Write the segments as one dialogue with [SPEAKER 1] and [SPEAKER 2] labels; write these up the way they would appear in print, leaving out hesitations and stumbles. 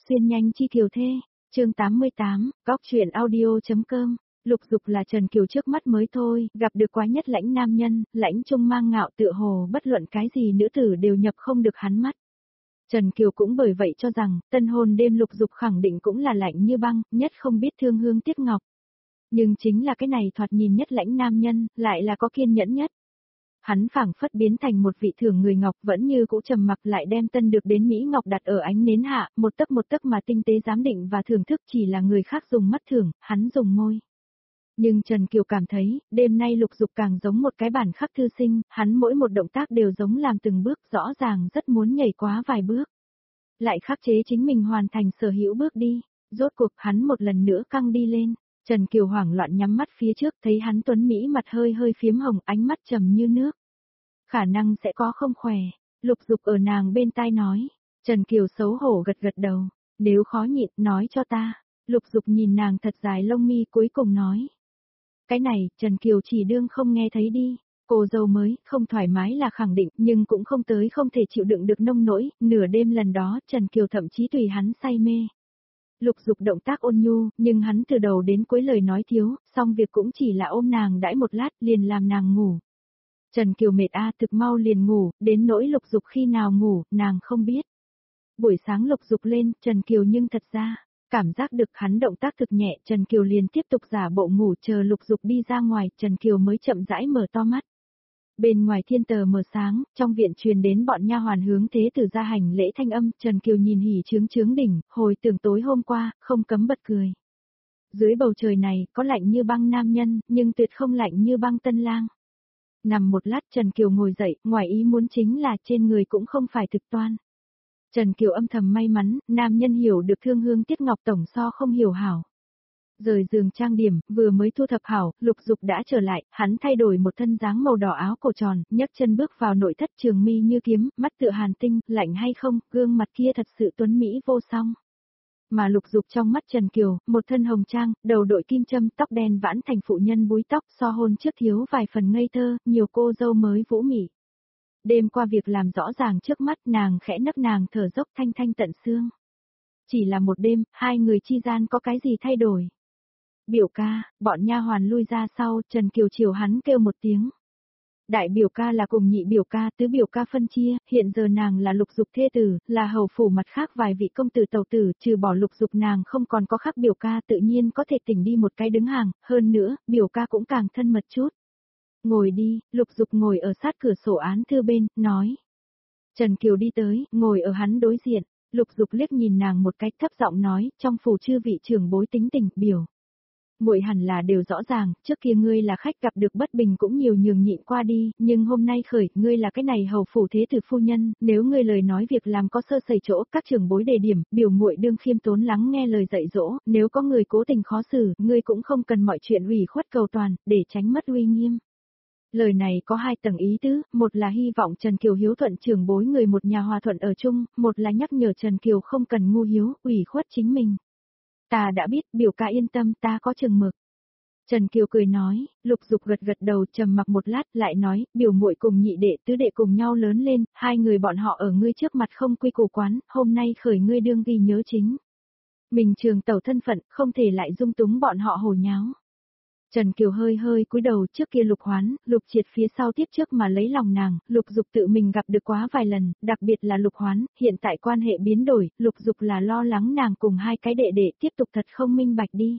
[SPEAKER 1] Xuyên nhanh chi kiều thê, chương 88, góc truyện audio.com. Lục Dục là Trần Kiều trước mắt mới thôi, gặp được quá nhất lãnh nam nhân, lãnh trung mang ngạo tựa hồ bất luận cái gì nữ tử đều nhập không được hắn mắt. Trần Kiều cũng bởi vậy cho rằng, tân hôn đêm Lục Dục khẳng định cũng là lạnh như băng, nhất không biết thương hương tiếc ngọc. Nhưng chính là cái này thoạt nhìn nhất lãnh nam nhân, lại là có kiên nhẫn nhất. Hắn phảng phất biến thành một vị thưởng người ngọc vẫn như cũ trầm mặc lại đem tân được đến Mỹ ngọc đặt ở ánh nến hạ, một tấc mà tinh tế giám định và thưởng thức chỉ là người khác dùng mắt thưởng, hắn dùng môi. Nhưng Trần Kiều cảm thấy, đêm nay Lục Dục càng giống một cái bản khắc thư sinh, hắn mỗi một động tác đều giống làm từng bước, rõ ràng rất muốn nhảy quá vài bước. Lại khắc chế chính mình hoàn thành sở hữu bước đi, rốt cuộc hắn một lần nữa căng đi lên. Trần Kiều hoảng loạn nhắm mắt phía trước thấy hắn tuấn Mỹ mặt hơi hơi phiếm hồng, ánh mắt trầm như nước. Khả năng sẽ có không khỏe, Lục Dục ở nàng bên tai nói. Trần Kiều xấu hổ gật gật đầu, nếu khó nhịn nói cho ta. Lục Dục nhìn nàng thật dài lông mi cuối cùng nói. Cái này, Trần Kiều chỉ đương không nghe thấy đi, cô dâu mới, không thoải mái là khẳng định, nhưng cũng không tới không thể chịu đựng được nông nỗi, nửa đêm lần đó Trần Kiều thậm chí tùy hắn say mê. Lục Dục động tác ôn nhu, nhưng hắn từ đầu đến cuối lời nói thiếu, xong việc cũng chỉ là ôm nàng đãi một lát liền làm nàng ngủ. Trần Kiều mệt thực mau liền ngủ, đến nỗi Lục Dục khi nào ngủ, nàng không biết. Buổi sáng Lục Dục lên, Trần Kiều nhưng thật ra, cảm giác được hắn động tác thực nhẹ, Trần Kiều liền tiếp tục giả bộ ngủ chờ Lục Dục đi ra ngoài, Trần Kiều mới chậm rãi mở to mắt. Bên ngoài thiên tờ mờ sáng, trong viện truyền đến bọn nha hoàn hướng thế tử ra hành lễ thanh âm, Trần Kiều nhìn hỉ chướng đỉnh, hồi tưởng tối hôm qua, không cấm bật cười. Dưới bầu trời này, có lạnh như băng nam nhân, nhưng tuyệt không lạnh như băng tân lang. Nằm một lát Trần Kiều ngồi dậy, ngoài ý muốn chính là trên người cũng không phải thực toan. Trần Kiều âm thầm may mắn, nam nhân hiểu được thương hương tiếc ngọc tổng so không hiểu hảo. Rời giường trang điểm, vừa mới thu thập hảo, Lục Dục đã trở lại, hắn thay đổi một thân dáng màu đỏ áo cổ tròn, nhấc chân bước vào nội thất trường mi như kiếm, mắt tựa hàn tinh, lạnh hay không, gương mặt kia thật sự tuấn mỹ vô song. Mà Lục Dục trong mắt Trần Kiều, một thân hồng trang, đầu đội kim châm, tóc đen vãn thành phụ nhân búi tóc, so hôn trước thiếu vài phần ngây thơ, nhiều cô dâu mới vũ mị. Đêm qua việc làm rõ ràng trước mắt nàng khẽ nấc nàng thở dốc thanh thanh tận xương. Chỉ là một đêm, hai người chi gian có cái gì thay đổi. Biểu ca, bọn nha hoàn lui ra sau, Trần Kiều chiều hắn kêu một tiếng. Đại biểu ca là cùng nhị biểu ca, tứ biểu ca phân chia, hiện giờ nàng là Lục Dục thê tử, là hầu phủ mặt khác vài vị công tử tàu tử, trừ bỏ Lục Dục nàng không còn có khác biểu ca tự nhiên có thể tỉnh đi một cái đứng hàng, hơn nữa, biểu ca cũng càng thân mật chút. Ngồi đi, Lục Dục ngồi ở sát cửa sổ án thư bên, nói. Trần Kiều đi tới, ngồi ở hắn đối diện, Lục Dục liếc nhìn nàng một cách thấp giọng nói, trong phủ chư vị trưởng bối tính tình, biểu. Muội hẳn là đều rõ ràng, trước kia ngươi là khách gặp được bất bình cũng nhiều nhường nhịn qua đi, nhưng hôm nay khởi, ngươi là cái này hầu phủ thế tử phu nhân, nếu ngươi lời nói việc làm có sơ sẩy chỗ, các trưởng bối đề điểm, biểu muội đương khiêm tốn lắng nghe lời dạy dỗ, nếu có người cố tình khó xử, ngươi cũng không cần mọi chuyện ủy khuất cầu toàn, để tránh mất uy nghiêm. Lời này có hai tầng ý tứ, một là hy vọng Trần Kiều hiếu thuận trưởng bối người một nhà hòa thuận ở chung, một là nhắc nhở Trần Kiều không cần ngu hiếu, ủy khuất chính mình. Ta đã biết, biểu ca yên tâm, ta có chừng mực. Trần Kiều cười nói, Lục Dục gật gật đầu trầm mặc một lát lại nói, biểu muội cùng nhị đệ tứ đệ cùng nhau lớn lên, hai người bọn họ ở ngươi trước mặt không quy củ quán, hôm nay khởi ngươi đương ghi nhớ chính. Mình trường tẩu thân phận, không thể lại dung túng bọn họ hồ nháo. Trần Kiều hơi hơi cúi đầu trước kia Lục Hoán, Lục Triệt phía sau tiếp trước mà lấy lòng nàng, Lục Dục tự mình gặp được quá vài lần, đặc biệt là Lục Hoán, hiện tại quan hệ biến đổi, Lục Dục là lo lắng nàng cùng hai cái đệ đệ tiếp tục thật không minh bạch đi.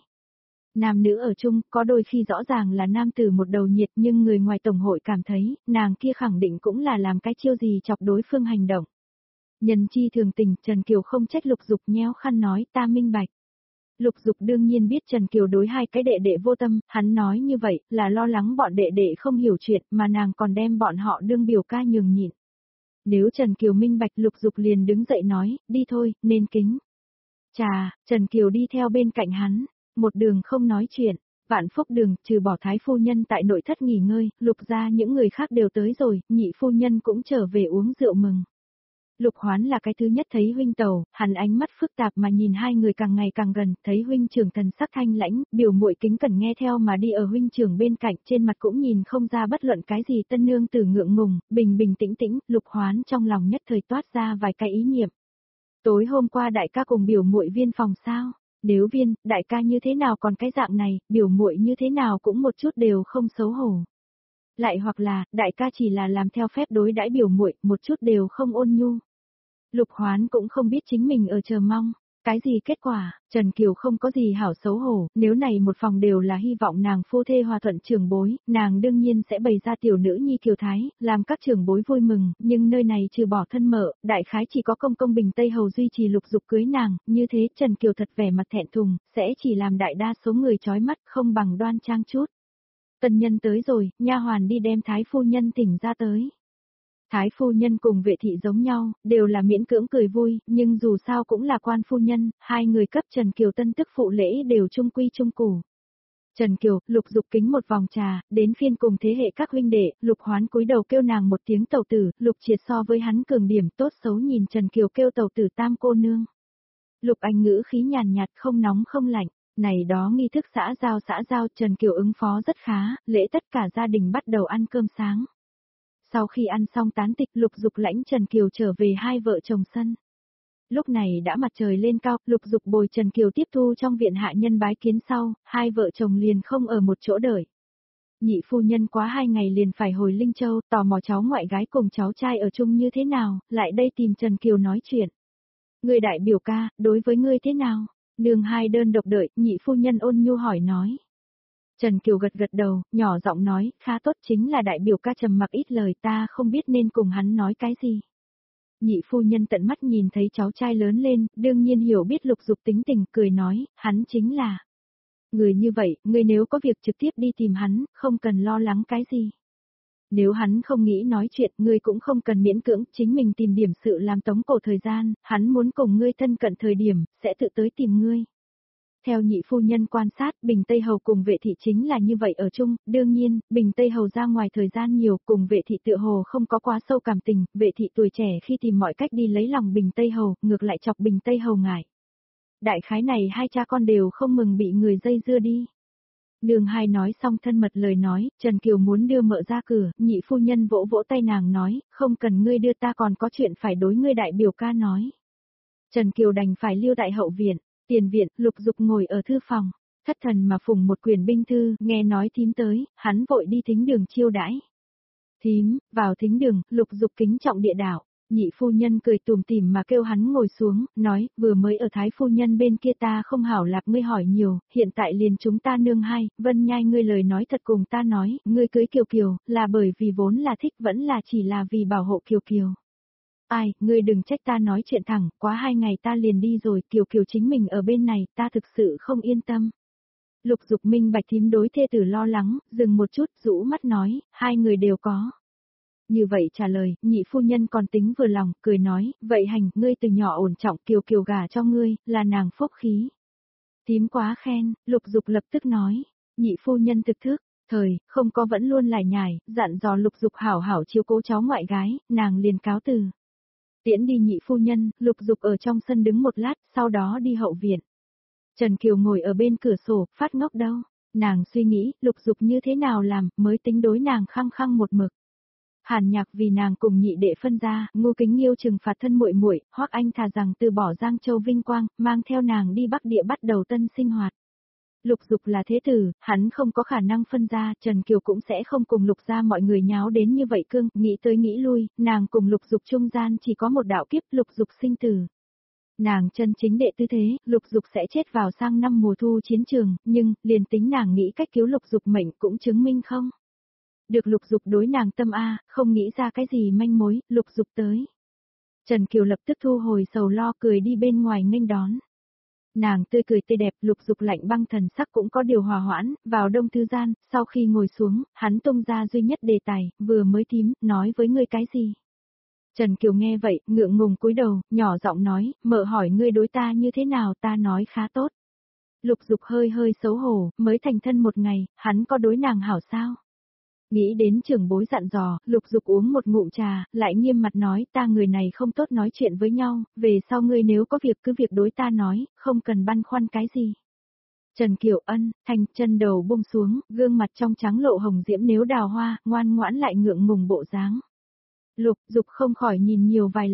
[SPEAKER 1] Nam nữ ở chung, có đôi khi rõ ràng là nam tử một đầu nhiệt nhưng người ngoài tổng hội cảm thấy, nàng kia khẳng định cũng là làm cái chiêu gì chọc đối phương hành động. Nhân chi thường tình, Trần Kiều không trách Lục Dục nhéo khăn nói ta minh bạch. Lục Dục đương nhiên biết Trần Kiều đối hai cái đệ đệ vô tâm, hắn nói như vậy là lo lắng bọn đệ đệ không hiểu chuyện mà nàng còn đem bọn họ đương biểu ca nhường nhịn. Nếu Trần Kiều minh bạch Lục Dục liền đứng dậy nói, đi thôi, nên kính. Chà, Trần Kiều đi theo bên cạnh hắn, một đường không nói chuyện, Vạn Phúc đường trừ bỏ thái phu nhân tại nội thất nghỉ ngơi, Lục ra những người khác đều tới rồi, nhị phu nhân cũng trở về uống rượu mừng. Lục Hoán là cái thứ nhất thấy huynh tẩu, hắn ánh mắt phức tạp mà nhìn hai người càng ngày càng gần, thấy huynh trưởng thần sắc thanh lãnh, biểu muội kính cẩn nghe theo mà đi ở huynh trưởng bên cạnh, trên mặt cũng nhìn không ra bất luận cái gì tân nương tử ngượng ngùng, bình bình tĩnh tĩnh, Lục Hoán trong lòng nhất thời toát ra vài cái ý niệm. Tối hôm qua đại ca cùng biểu muội viên phòng sao? Nếu viên, đại ca như thế nào còn cái dạng này, biểu muội như thế nào cũng một chút đều không xấu hổ. Lại hoặc là, đại ca chỉ là làm theo phép đối đãi biểu muội, một chút đều không ôn nhu. Lục Hoán cũng không biết chính mình ở chờ mong. Cái gì kết quả, Trần Kiều không có gì hảo xấu hổ, nếu này một phòng đều là hy vọng nàng phu thê hòa thuận trưởng bối, nàng đương nhiên sẽ bày ra tiểu nữ nhi Kiều Thái, làm các trưởng bối vui mừng, nhưng nơi này trừ bỏ thân mợ, đại khái chỉ có công công Bình Tây Hầu duy trì Lục Dục cưới nàng, như thế Trần Kiều thật vẻ mặt thẹn thùng, sẽ chỉ làm đại đa số người chói mắt không bằng đoan trang chút. Tân nhân tới rồi, nha hoàn đi đem Thái phu nhân thỉnh ra tới. Thái phu nhân cùng vệ thị giống nhau, đều là miễn cưỡng cười vui, nhưng dù sao cũng là quan phu nhân, hai người cấp Trần Kiều tân tức phụ lễ đều trung quy trung củ. Trần Kiều, Lục Dục kính một vòng trà, đến phiên cùng thế hệ các huynh đệ, Lục Hoán cúi đầu kêu nàng một tiếng tẩu tử, Lục Triệt so với hắn cường điểm tốt xấu nhìn Trần Kiều kêu tẩu tử tam cô nương. Lục Anh ngữ khí nhàn nhạt không nóng không lạnh, này đó nghi thức xã giao Trần Kiều ứng phó rất khá, lễ tất cả gia đình bắt đầu ăn cơm sáng. Sau khi ăn xong tán tịch Lục Dục lãnh Trần Kiều trở về hai vợ chồng sân. Lúc này đã mặt trời lên cao, Lục Dục bồi Trần Kiều tiếp thu trong viện hạ nhân bái kiến sau, hai vợ chồng liền không ở một chỗ đợi. Nhị phu nhân quá 2 ngày liền phải hồi Linh Châu, tò mò cháu ngoại gái cùng cháu trai ở chung như thế nào, lại đây tìm Trần Kiều nói chuyện. Người đại biểu ca, đối với ngươi thế nào? Nương hai đơn độc đợi, nhị phu nhân ôn nhu hỏi nói. Trần Kiều gật gật đầu, nhỏ giọng nói, khá tốt chính là đại biểu ca trầm mặc ít lời ta không biết nên cùng hắn nói cái gì. Nhị phu nhân tận mắt nhìn thấy cháu trai lớn lên, đương nhiên hiểu biết Lục Dục tính tình, cười nói, hắn chính là. Người như vậy, người nếu có việc trực tiếp đi tìm hắn, không cần lo lắng cái gì. Nếu hắn không nghĩ nói chuyện, ngươi cũng không cần miễn cưỡng, chính mình tìm điểm sự làm tống cổ thời gian, hắn muốn cùng ngươi thân cận thời điểm, sẽ tự tới tìm ngươi. Theo nhị phu nhân quan sát, Bình Tây Hầu cùng vệ thị chính là như vậy ở chung, đương nhiên, Bình Tây Hầu ra ngoài thời gian nhiều, cùng vệ thị tựa hồ không có quá sâu cảm tình, vệ thị tuổi trẻ khi tìm mọi cách đi lấy lòng Bình Tây Hầu, ngược lại chọc Bình Tây Hầu ngại. Đại khái này hai cha con đều không mừng bị người dây dưa đi. Nương hai nói xong thân mật lời nói, Trần Kiều muốn đưa mợ ra cửa, nhị phu nhân vỗ vỗ tay nàng nói, không cần ngươi đưa ta còn có chuyện phải đối ngươi đại biểu ca nói. Trần Kiều đành phải lưu tại hậu viện. Tiền viện, Lục Dục ngồi ở thư phòng, thất thần mà phùng một quyển binh thư, nghe nói thím tới, hắn vội đi thính đường chiêu đãi. Thím, vào thính đường, Lục Dục kính trọng địa đạo, nhị phu nhân cười tùm tìm mà kêu hắn ngồi xuống, nói, vừa mới ở thái phu nhân bên kia ta không hảo lạc ngươi hỏi nhiều, hiện tại liền chúng ta nương hai, Vân Nhai ngươi lời nói thật cùng ta nói, ngươi cưới Kiều Kiều, là bởi vì vốn là thích vẫn là chỉ là vì bảo hộ Kiều Kiều. Ai, ngươi đừng trách ta nói chuyện thẳng, quá 2 ngày ta liền đi rồi, Kiều Kiều chính mình ở bên này, ta thực sự không yên tâm. Lục Dục minh bạch thím đối thê tử lo lắng, dừng một chút, rũ mắt nói, hai người đều có. Như vậy trả lời, nhị phu nhân còn tính vừa lòng, cười nói, vậy hành, ngươi từ nhỏ ổn trọng Kiều Kiều gả cho ngươi, là nàng phúc khí. Thím quá khen, Lục Dục lập tức nói, nhị phu nhân thực thức. Không có vẫn luôn lải nhải, dặn dò Lục Dục hảo hảo chiếu cố cháu ngoại gái, nàng liền cáo từ. Tiễn đi nhị phu nhân, Lục Dục ở trong sân đứng một lát, sau đó đi hậu viện. Trần Kiều ngồi ở bên cửa sổ, phát ngốc đâu. Nàng suy nghĩ, Lục Dục như thế nào làm, mới tính đối nàng khăng khăng một mực. Hàn Nhạc vì nàng cùng nhị đệ phân ra, Ngô Kính Nghiêu trừng phạt thân muội muội, Hoắc Anh thà rằng từ bỏ Giang Châu vinh quang, mang theo nàng đi Bắc Địa bắt đầu tân sinh hoạt. Lục Dục là thế tử, hắn không có khả năng phân ra, Trần Kiều cũng sẽ không cùng Lục gia mọi người nháo đến như vậy cương, nghĩ tới nghĩ lui, nàng cùng Lục Dục trung gian chỉ có một đạo kiếp, Lục Dục sinh tử. Nàng chân chính đệ tư thế, Lục Dục sẽ chết vào sang năm mùa thu chiến trường, nhưng, liền tính nàng nghĩ cách cứu Lục Dục mệnh cũng chứng minh không. Được Lục Dục đối nàng tâm A, không nghĩ ra cái gì manh mối, Lục Dục tới. Trần Kiều lập tức thu hồi sầu lo cười đi bên ngoài nghênh đón. Nàng tươi cười tươi đẹp, Lục Dục lạnh băng thần sắc cũng có điều hòa hoãn, vào đông thư gian, sau khi ngồi xuống, hắn tung ra duy nhất đề tài, vừa mới thím, nói với ngươi cái gì. Trần Kiều nghe vậy, ngượng ngùng cúi đầu, nhỏ giọng nói, mợ hỏi ngươi đối ta như thế nào, ta nói khá tốt. Lục Dục hơi hơi xấu hổ, mới thành thân một ngày, hắn có đối nàng hảo sao? Nghĩ đến trưởng bối dặn dò, Lục Dục uống một ngụm trà, lại nghiêm mặt nói, ta người này không tốt nói chuyện với nhau, về sau ngươi nếu có việc cứ việc đối ta nói, không cần băn khoăn cái gì. Trần Kiều ân, thành chân đầu buông xuống, gương mặt trong trắng lộ hồng diễm nếu đào hoa, ngoan ngoãn lại ngượng ngùng bộ dáng. Lục Dục không khỏi nhìn nhiều vài lần.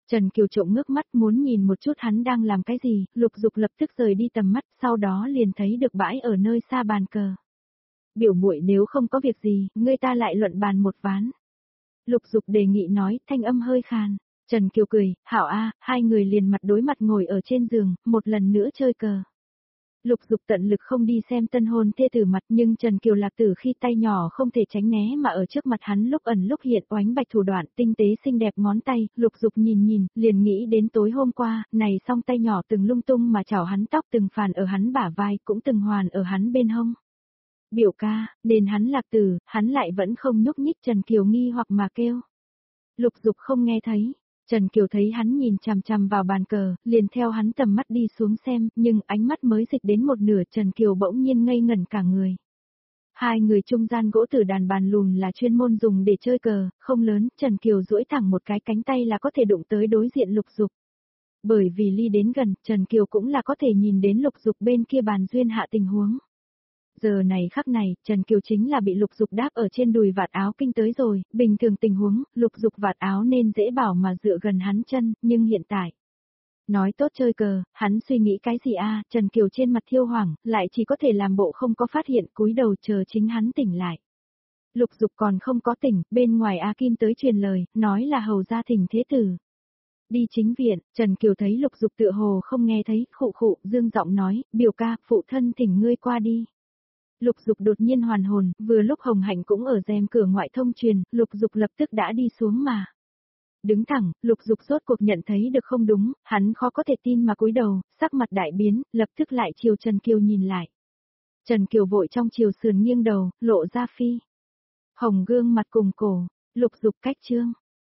[SPEAKER 1] Trần Kiều trộm ngước mắt muốn nhìn một chút hắn đang làm cái gì, Lục Dục lập tức rời đi tầm mắt, sau đó liền thấy được bãi ở nơi xa bàn cờ. Biểu muội nếu không có việc gì, ngươi ta lại luận bàn một ván. Lục Dục đề nghị nói, thanh âm hơi khàn. Trần Kiều cười, hảo a, hai người liền mặt đối mặt ngồi ở trên giường, một lần nữa chơi cờ. Lục Dục tận lực không đi xem tân hôn thê tử mặt, nhưng Trần Kiều Lạc Tử khi tay nhỏ không thể tránh né mà ở trước mặt hắn lúc ẩn lúc hiện oánh bạch thủ đoạn tinh tế xinh đẹp ngón tay, Lục Dục nhìn, liền nghĩ đến tối hôm qua, này song tay nhỏ từng lung tung mà chảo hắn tóc từng phàn ở hắn bả vai cũng từng hoàn ở hắn bên hông. Biểu ca, nên hắn Lạc Tử, hắn lại vẫn không nhúc nhích. Trần Kiều nghi hoặc mà kêu. Lục Dục không nghe thấy. Trần Kiều thấy hắn nhìn chằm chằm vào bàn cờ, liền theo hắn tầm mắt đi xuống xem, nhưng ánh mắt mới dịch đến một nửa Trần Kiều bỗng nhiên ngây ngẩn cả người. Hai người trung gian gỗ tử đàn bàn lùn là chuyên môn dùng để chơi cờ, không lớn, Trần Kiều duỗi thẳng một cái cánh tay là có thể đụng tới đối diện Lục Dục. Bởi vì ly đến gần, Trần Kiều cũng là có thể nhìn đến Lục Dục bên kia bàn duyên hạ tình huống. Giờ này khắc này, Trần Kiều chính là bị Lục Dục đáp ở trên đùi vạt áo kinh tới rồi, bình thường tình huống, Lục Dục vạt áo nên dễ bảo mà dựa gần hắn chân, nhưng hiện tại. Nói tốt chơi cờ, hắn suy nghĩ cái gì a? Trần Kiều trên mặt thiêu hoảng, lại chỉ có thể làm bộ không có phát hiện cúi đầu chờ chính hắn tỉnh lại. Lục Dục còn không có tỉnh, bên ngoài A Kim tới truyền lời, nói là hầu gia thỉnh thế tử. Đi chính viện, Trần Kiều thấy Lục Dục tựa hồ không nghe thấy, khụ khụ, dương giọng nói, biểu ca, phụ thân thỉnh ngươi qua đi. Lục Dục đột nhiên hoàn hồn, vừa lúc Hồng Hạnh cũng ở rèm cửa ngoại thông truyền, Lục Dục lập tức đã đi xuống mà. Đứng thẳng, Lục Dục rốt cuộc nhận thấy được không đúng, hắn khó có thể tin mà cúi đầu, sắc mặt đại biến, lập tức lại chiều Trần Kiều nhìn lại. Trần Kiều vội trong chiều sườn nghiêng đầu, lộ ra phi hồng gương mặt cùng cổ. Lục Dục cách chương.